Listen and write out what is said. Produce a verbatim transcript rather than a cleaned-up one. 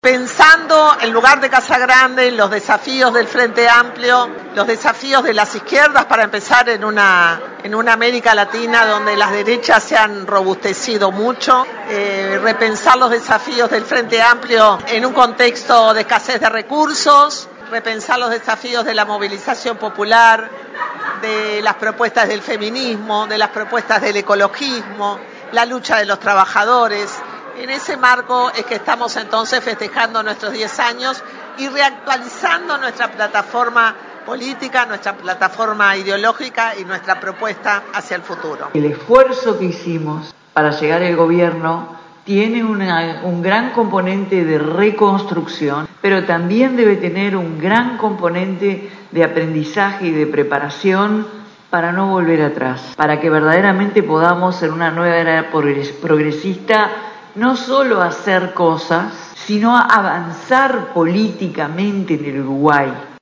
Pensando en lugar de Casa Grande, los desafíos del Frente Amplio, los desafíos de las izquierdas para empezar en una, en una América Latina donde las derechas se han robustecido mucho, eh, repensar los desafíos del Frente Amplio en un contexto de escasez de recursos, repensar los desafíos de la movilización popular, de las propuestas del feminismo, de las propuestas del ecologismo, la lucha de los trabajadores. En ese marco es que estamos entonces festejando nuestros diez años y reactualizando nuestra plataforma política, nuestra plataforma ideológica y nuestra propuesta hacia el futuro. El esfuerzo que hicimos para llegar al gobierno tiene una, un gran componente de reconstrucción, pero también debe tener un gran componente de aprendizaje y de preparación para no volver atrás, para que verdaderamente podamos en una nueva era progresista no solo hacer cosas, sino avanzar políticamente en el Uruguay.